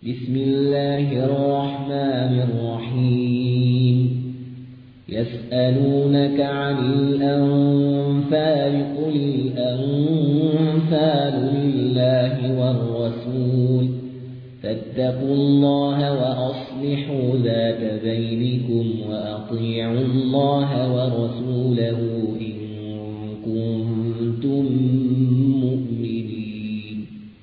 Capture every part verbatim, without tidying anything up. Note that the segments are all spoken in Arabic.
بسم الله الرحمن الرحيم يسألونك عن الأنفال قل الأنفال لله والرسول فاتقوا الله وأصلحوا ذات بينكم وأطيعوا الله ورسوله إن كنتم مؤمنين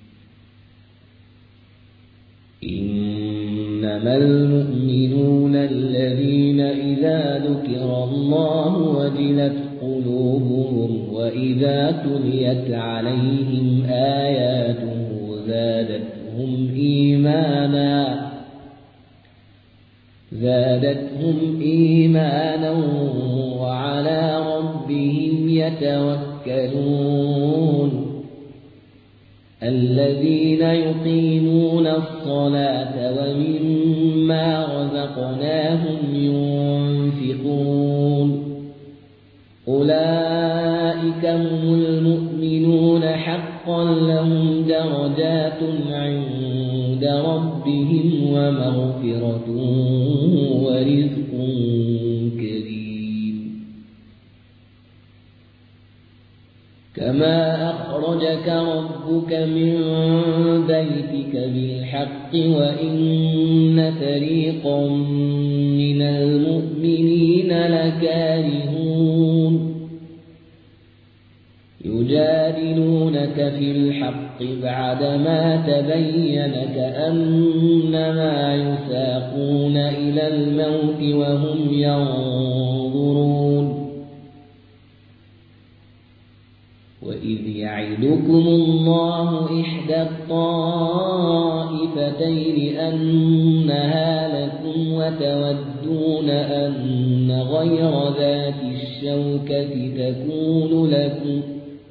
إنما المؤمنون الذين إذا ذكر الله وجلت قلوبهم وإذا تليت عليهم آياته زادتهم إيمانا زادتهم إيمانا وعلى ربهم يتوكلون الذين يقيمون الصلاة ومما رزقناهم ينفقون أولئك هم المؤمنون حقا لهم درجات عند ربهم ومغفرة ورزق كريم كما أخرجك ربك من بيتك بالحق وإن فريقا من المؤمنين لكارهون يجادلونك في الحق بعدما تبين كأنما يساقون إلى الموت وهم ينظرون وإذ يعدكم الله إحدى الطائفتين أنها لكم وتودون أن غير ذات الشوكة تكون لكم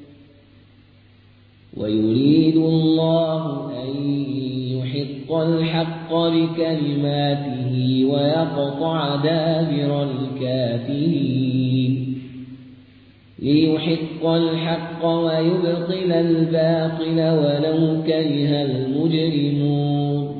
ويريد الله أن يحق الحق بكلماته ويقطع دابر الكافرين ليحق الحق ويبطل الباطل ولو كره المجرمون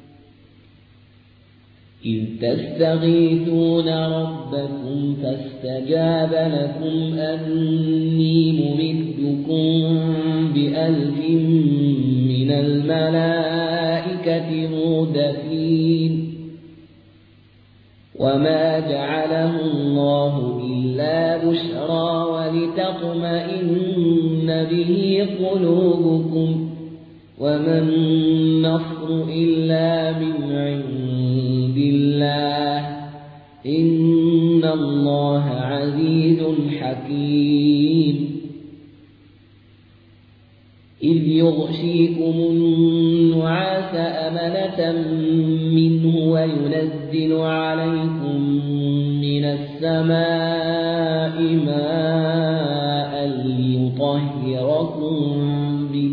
إذ تستغيثون ربكم فاستجاب لكم أني ممدكم بألف من الملائكة مردفين وما جعله الله إلا بشرى ولتطمئن به قلوبكم وما النصر إلا من عند الله إن الله عزيز حكيم إذ يغشيكم النعاس أمنة منه وينزل عليكم من السماء ماء ليطهركم به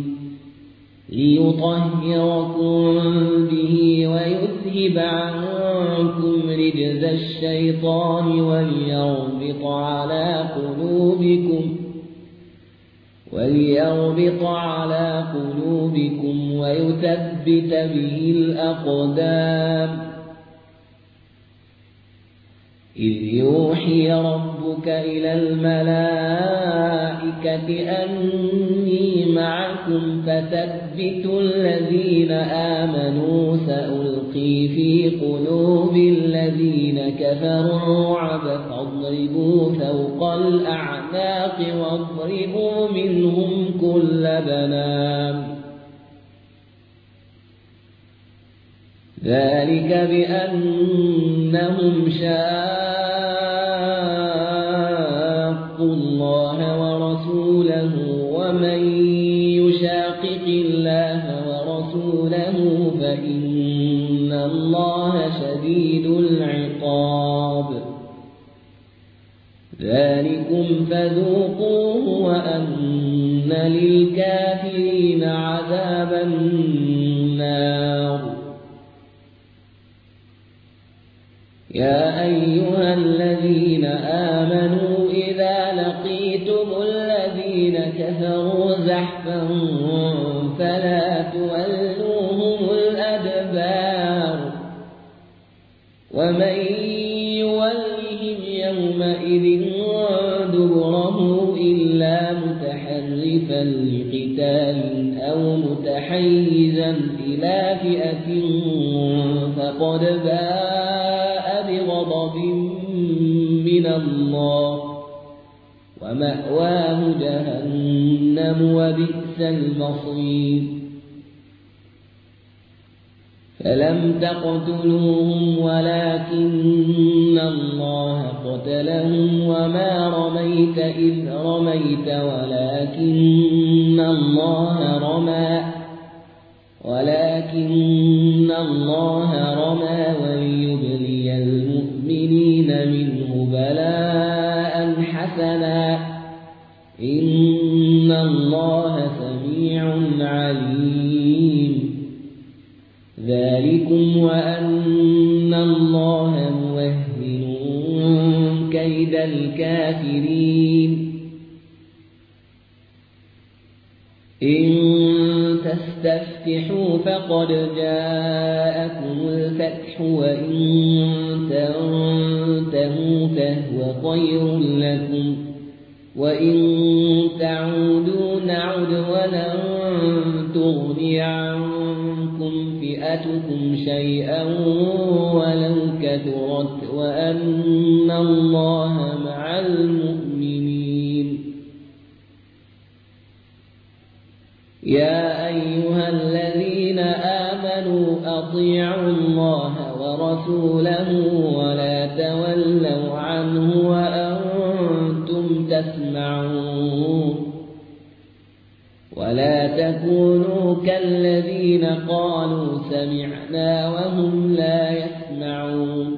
ليطهركم به ويذهب عنكم رجز الشيطان وليربط على قلوبكم وليربط على قلوبكم ويثبت به الأقدام إذ يوحي ربك إلى الملائكة أني معكم فثبتوا الذين آمنوا سألقي في قلوب الذين كفروا الرعب فاضربوا فوق الأعناق واضربوا منهم كل بنان ذلك بأنهم شاقوا الله ورسوله ومن يشاقق الله ورسوله فإن الله شديد العقاب ذلكم فذوقوه وأن للكافرين عذاب النار يا أيها الذين آمنوا إذا لقيتم الذين كفروا زحفا فلا تولوهم الأدبار ومن يولهم يومئذ دبره إلا متحرفا لقتال أو متحيزا إلى فئة فقد باء بغضب من الله ومأواه جهنم وبئس المصير فلم تقتلوهم ولكن الله قتلهم وما رميت إذ رميت ولكن الله رمى ولكن الله رمى وليبلي المؤمنين منه بلاء حسنا إن الله سميع عليم ذلكم وأن الله موهن كيد الكافرين إن تستفتحوا فقد جاءكم الفتح وإن تنتهوا فهو خير لكم وإن تعودوا نعد ولن تغني عنكم فئتكم شيئا ولو كثرت وأن الله مع المؤمنين يا أيها الذين آمنوا أطيعوا الله ورسوله ولا تولوا عنه وأنتم تسمعون ولا تكونوا كالذين قالوا سمعنا وهم لا يسمعون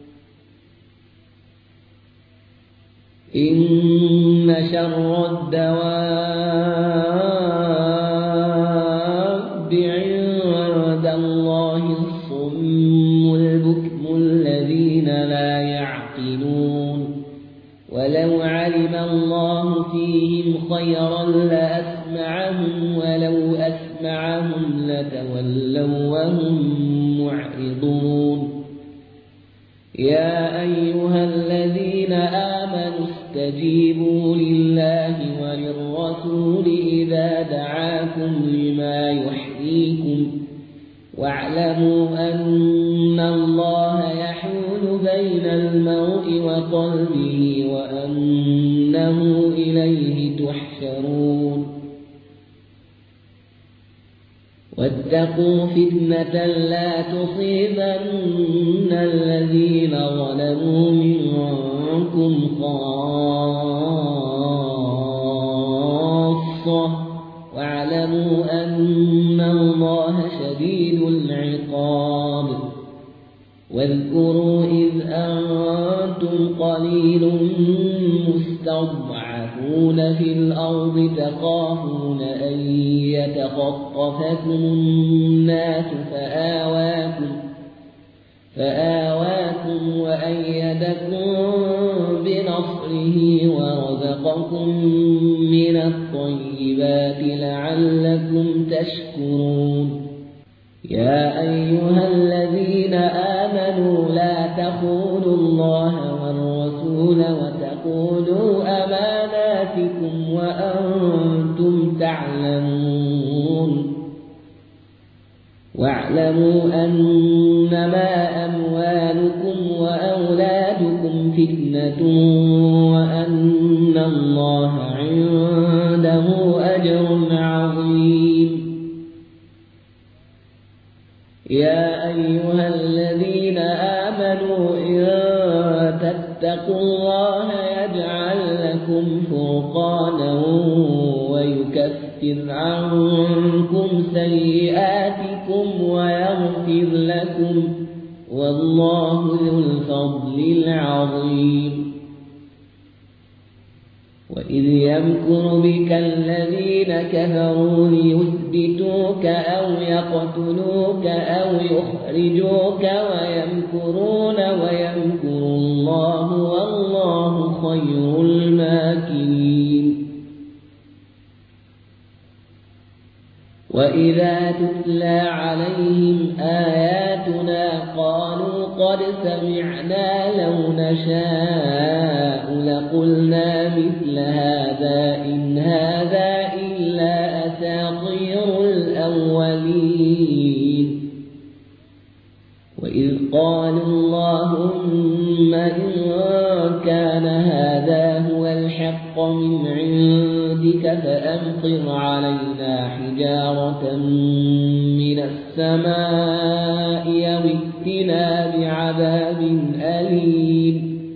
إن شر الدواب عند الله الصم البكم الذين لا يعقلون ولو علم الله فيهم خيرا لأسمعهم ولو أسمعهم لتولوا وهم معرضون يا أيها الذين آمنوا استجيبوا لله وللرسول إذا دعاكم لما يحييكم واعلموا أن الله يحول بين المرء وقلبه وأنه إليه تحشرون واتقوا فتنة لا تصيبن الذين ظلموا منكم خاصة واعلموا أن الله شديد العقاب واذكروا إذ أنتم قليل مستضعفون في الأرض تخافون أن يتخطفكم الناس فآواكم فآواكم وأيدكم بنصره ورزقكم من الطيبات لعلكم تشكرون يا أيها الذين آمنوا لا تخونوا الله والرسول وتخونوا أماناتكم وأنتم تعلمون واعلموا أنما أموالكم وأولادكم فتنة وأن الله عنده أجر عظيم يا أيها الذين آمنوا إن تتقوا الله يجعل لكم فرقانا ويكفر عنكم سيئاتكم ويغفر لكم والله ذو الفضل العظيم وإذ يمكر بك الذين كفروا ليثبتوك أو يقتلوك أو يخرجوك ويمكرون ويمكر الله والله خير الماكرين وإذا تتلى عليهم آياتنا قالوا قد سمعنا لو نشاء لقلنا مثل هذا إن هذا إلا أساطير الأولين وإذ قالوا اللهم إن كان هذا هو الحق من عندك فأمطر علينا حجارة من السماء أو ائتنا بعذاب أليم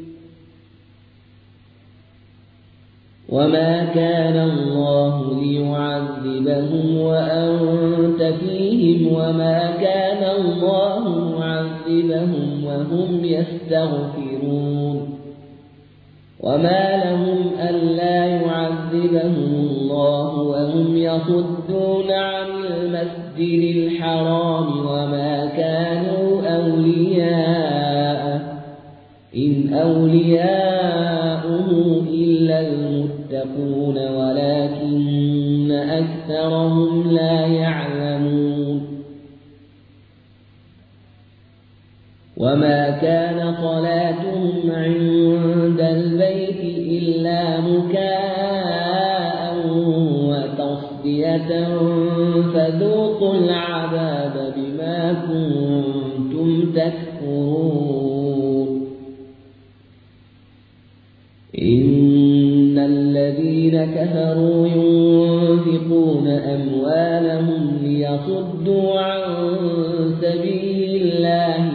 وما كان الله ليعذبهم وأنت فيهم وما كان الله معذبهم وهم يستغفرون وما لهم ألا يعذبهم الله وهم يصدون عن المسجد الحرام وما كانوا أولياءه إن أولياؤه إلا المتقون ولكن أكثرهم لا يعلمون وما كان صلاتهم عند البيت إلا مكاء وتصدية فذوقوا العذاب بما كنتم تكفرون إن الذين كفروا ينفقون أموالهم ليصدوا عن سبيل الله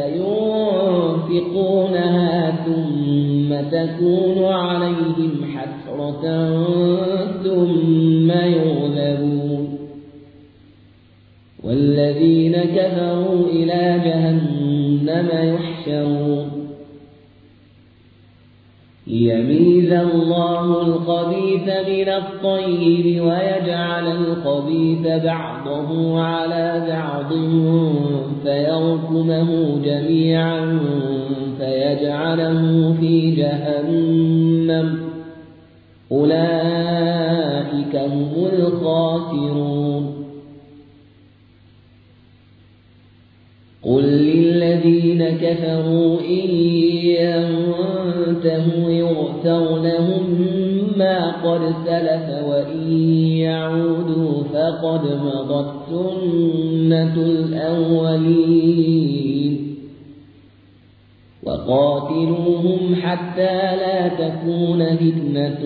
فسينفقونها ثم تكون عليهم حسرة ثم يغلبون والذين كفروا إلى جهنم يحشرون ليميز الله الخبيث من الطيب ويجعل الخبيث بعضه على بعض فيركمه جميعا فيجعله في جهنم أولئك هم الخاسرون قل للذين كفروا إن ينتهوا يغفر لهم ما قد سلف وإن يعودوا فقد مضت سنة الأولين وقاتلوهم حتى لا تكون فتنة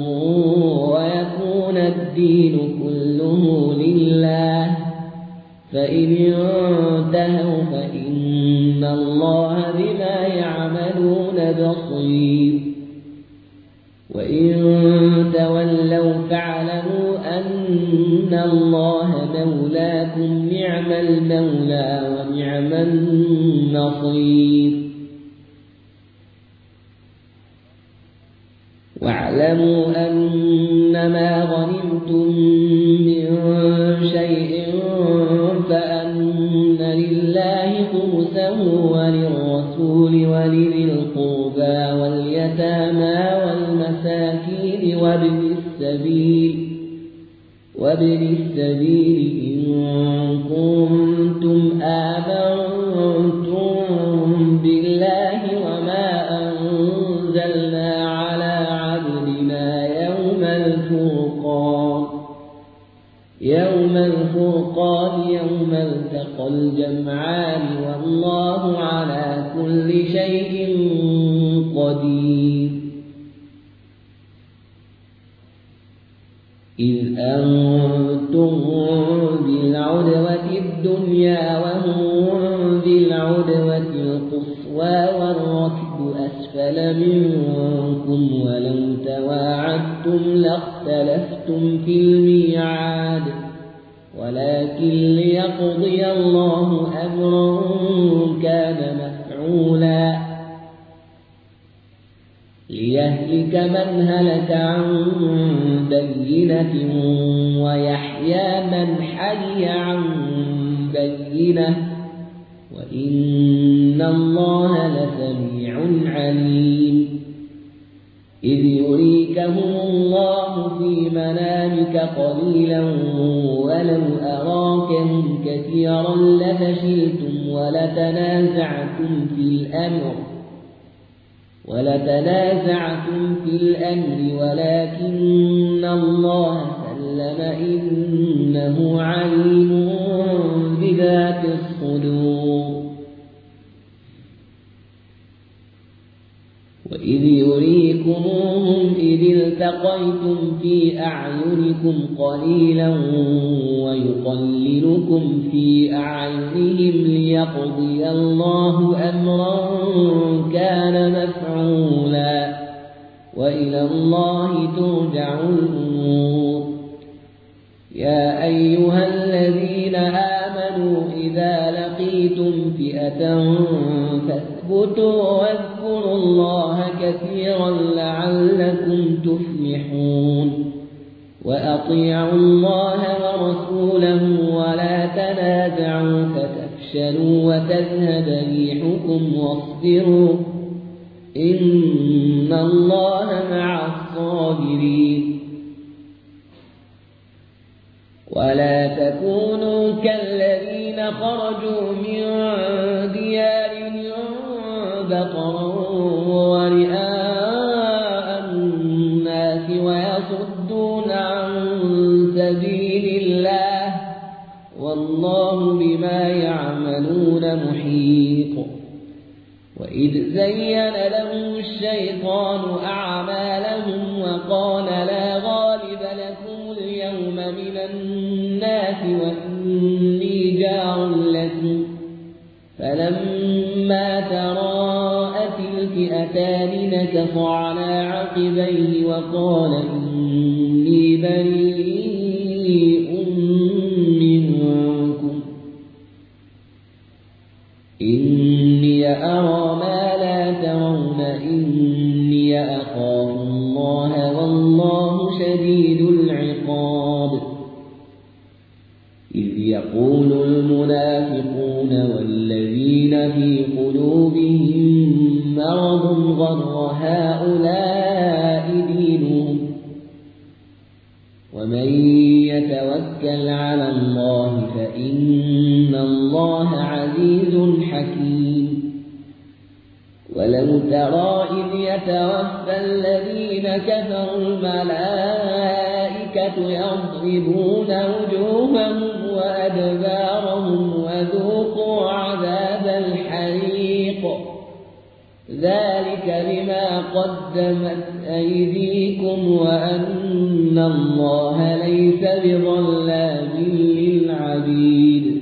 ويكون الدين كله لله فإن انتهوا فإن الله بما يعملون بصير وإن تولوا فاعلموا أن الله مولاكم نعم المولى ونعم النصير واعلموا أنما غنمتم من شيء فأن لله خمسه وللرسول ولذي القربى واليتامى والمساكين وابن السبيل وابن السبيل إن كنتم آمنتم بالله وما أنزلنا على عبدنا يوم الفرقان يوم الفرقان يوم التقى الجمعان والله على كل شيء قدير إذ أنتم بالعدوة الدنيا وهم بالعدوة القصوى والركب أسفل منكم ولو تواعدتم لاختلفتم في الميعاد ولكن ليقضي الله أمرا كان مفعولا ليهلك من هلك عن بينة ويحيى من حي عن بينة وإن الله لسميع عليم إذ يريكهم الله في منامك قليلا ولو أراكهم كثيرا لفشلتم ولتنازعتم في الأمر ولتنازعتم في الأمر ولكن الله سلم إنه عليم بذات الصدور. وإذ يريكموهم إذ التقيتم في أعينكم قليلا ويقللكم في أعينهم ليقضي الله أمرا كان مفعولا وإلى الله ترجع الأمور. يا أيها الذين آمنوا إذا لقيتم فئة فاثبتوا واذكروا الله كثيرا لعلكم تفلحون. وأطيعوا الله ورسوله ولا تنازعوا فتفشلوا وتذهب ريحكم واصبروا إن الله مع الصابرين. ولا تكونوا كالذين خرجوا من ديارهم بطرا ورئاء الناس ويصدون عن سبيل الله والله بما يعملون محيط. وإذ زين لهم الشيطان أعمالهم وقال لا غالب لكم اليوم من الناس وإني جار لكم فلما تراءت الفئتان نكص على عقبيه وقال إني بريء منكم إني أرى ما لا ترون إني أخاف الله والله شديد العقاب. إذ يقول المنافقون والذين في قلوبهم مرض غر هؤلاء دينهم ومن يتوكل على الله فإن الله عزيز حكيم. ولو ترى إذ يتوفى الذين كفروا الملائكة يضربون وجوههم وأدبارهم وذوقوا عذاب الحريق ذلك بما قدمت أيديكم وأن الله ليس بظلام للعبيد.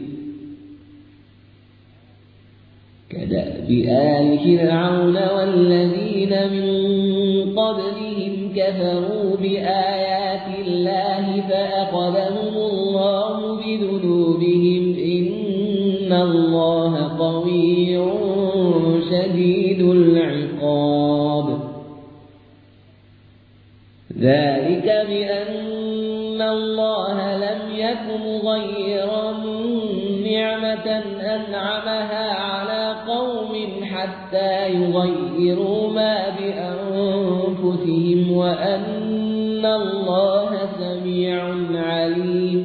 كدأب آل فرعون والذين من قبلهم كفروا بآيات الله فأخذهم الله بذنوبهم إن الله قوي شديد العقاب. ذلك بأن الله لم يك مغيرا نعمة أنعمها على قوم حتى يغيروا ما بأنفسهم وأن الله سميع عليم.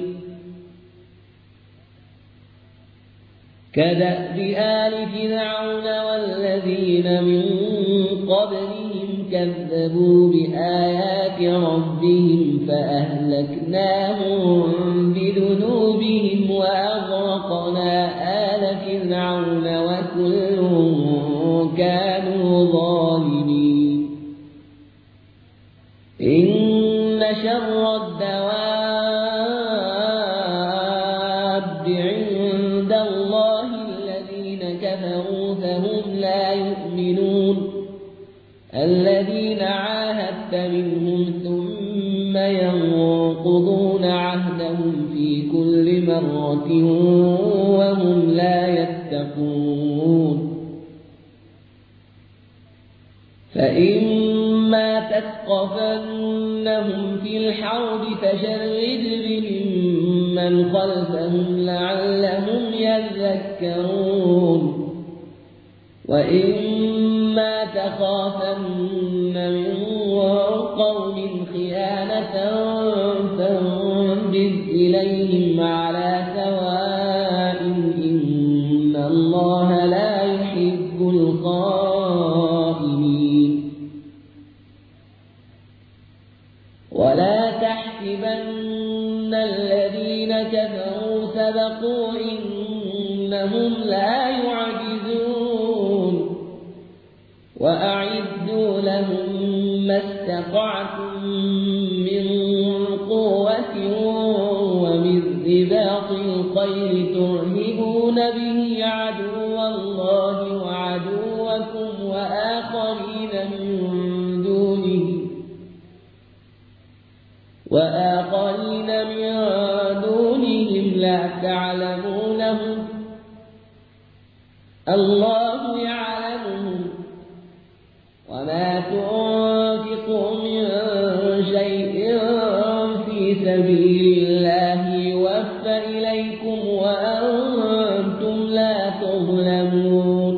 كدأب آل فرعون والذين من قبلهم كذبوا بآيات ربهم فأهلكناهم بذنوبهم وأغرقنا آل فرعون وكل كانوا ظالمين. إن شر الدواب عند الله الذين كفروا فهم لا يؤمنون الذين عاهدت منهم ثم ينقضون عهدهم في كل مرة وهم لا يتقون. فإما تثقفنهم في الحرب فشرد بهم من خلفهم لعلهم يذكرون. وإما تخافن من قوم خيانة فانبذ إليهم على سواء إن الله لا يحب الخائنين ولا تحسبن الذين كفروا سبقوا إنهم لا يعجزون وأعدوا لهم ما استطعتم من قوة ومن رباط الخيل ترهبون به عدو الله وعدوكم وآخرين من دونهم وآخرين من دونهم لا تعلمونهم الله يعلمهم وما تنفقوا من شيء في سبيل الله يوفى إليكم وأنتم لا تظلمون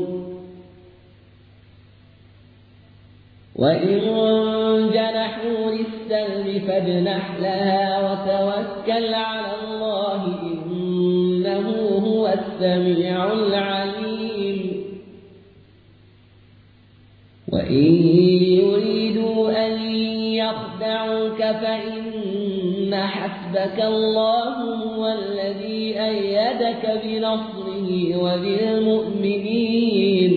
وإن جنحوا للسلم فاجنح لها وتوكل على الله إنه هو السميع العليم وإن يريدوا أن يخدعوك فإن حسبك الله هو الذي أيدك بنصره وبالمؤمنين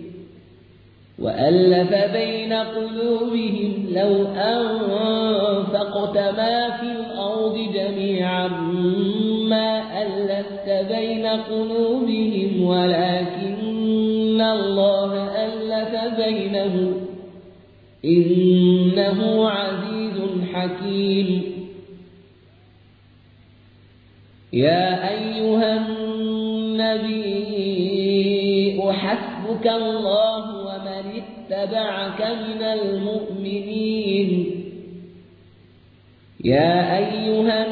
وألف بين قلوبهم لو أنفقت ما في الأرض جميعا ما ألفت بين قلوبهم ولكن الله ألف بينهم إنه عزيز حكيم يا أيها النبي حسبك الله ومن اتبعك من المؤمنين يا أيها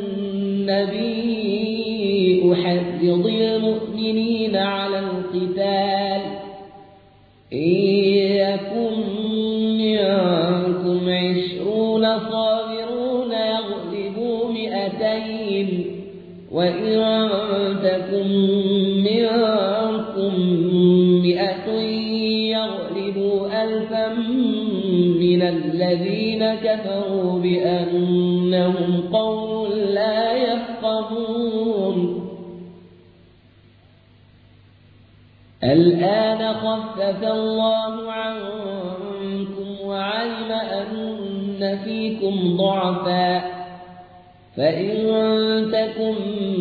النبي حرض المؤمنين على القتال إن يكن منكم عشرون صابرون يغلبوا مئتين وإن تكن منكم مئة يغلبوا ألفا من الذين كفروا بأنهم قوم لا يفقهون الآن خفف الله عنكم وعلم أن فيكم ضعفا فإن تكن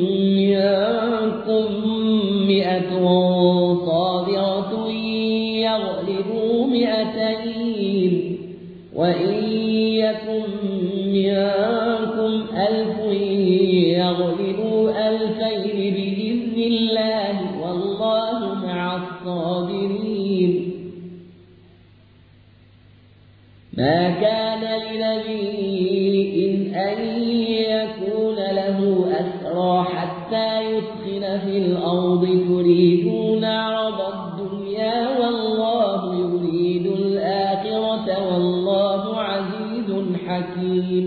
منكم مئة صابرة يغلبوا مئتين وإن يكن منكم ألف يغلبوا ألفين بإذن الله والله مع الصابرين ما كان لنبي أن يكون له أسرى حتى يثخن في الأرض تريدون عرض الدنيا والله يريد الآخرة والله عزيز حكيم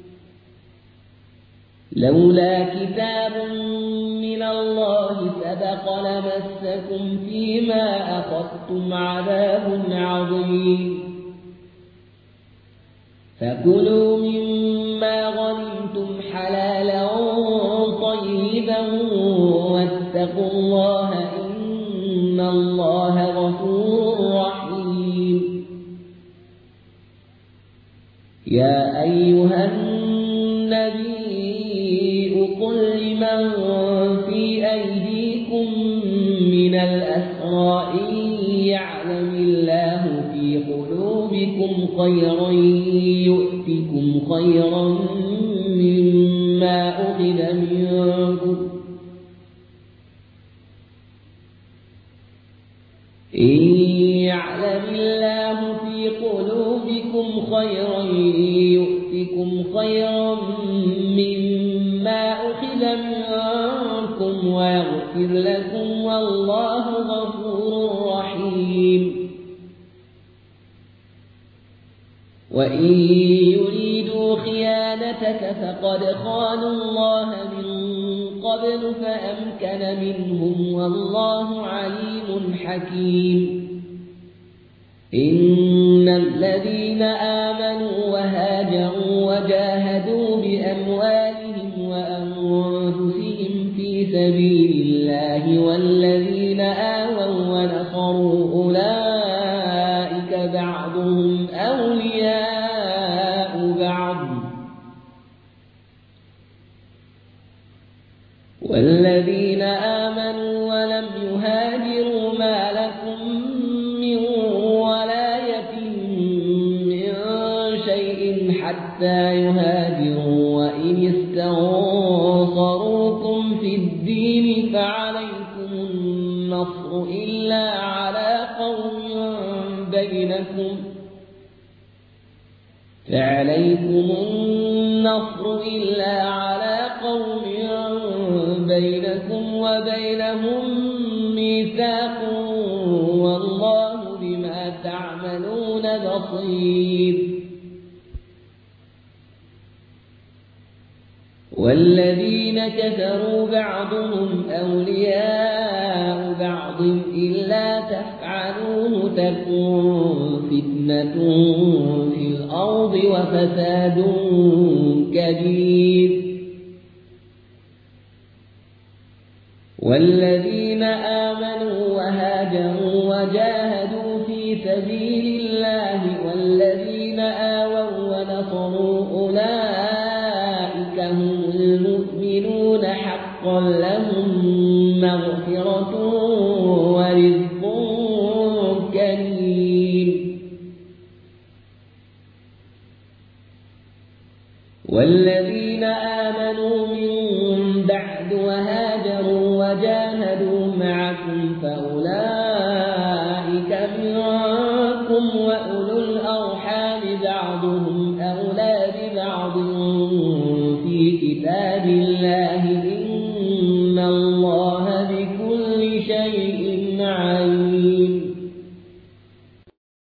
لولا كتاب من الله سبق لمسكم فيما أخذتم عذاب عظيم فكلوا مما غنمتم حلالا طيبا واتقوا الله إن الله غفور رحيم يا أيها النبي قل لمن في أيديكم من الأسرى إن يعلم الله في قلوبكم خيرا يؤتكم خيرا مما أخذ منكم إن يعلم الله في قلوبكم خيرا يؤتكم خيرا مما أخذ منكم ويغفر لكم والله غفور رحيم وإن يريدوا خيانتك فقد خانوا الله من قبل فأمكن منهم والله عليم حكيم إن الذين آمنوا وهاجروا وجاهدوا بأموالهم وأنفسهم في سبيل الله والذين آووا ونصروا أولئك بعضهم أولياء بعض والذين آمنوا ولم يهاجروا ما لكم من ولايتهم من شيء حتى يهاجروا وإن استنصروكم في الدين فعليكم النصر إلا على قوم بينكم فعليكم النصر إلا على قوم بينكم وبينهم ميثاق والله بما تعملون بصير والذين كفروا بعضهم أولياء بعض إلا تفعلوه تكن فتنة في الأرض وفساد كبير والذين آمنوا وهاجروا وجاهدوا في سبيل الله والذين آووا ونصروا أولئك هم المؤمنون حقا لهم مغفرة ورزق كريم والذين آمنوا من بعد وهاجروا وجاهدوا معكم فأولئك منكم وأولو الأرحام بعضهم أولى ببعض في كتاب الله إن الله بكل شيء عليم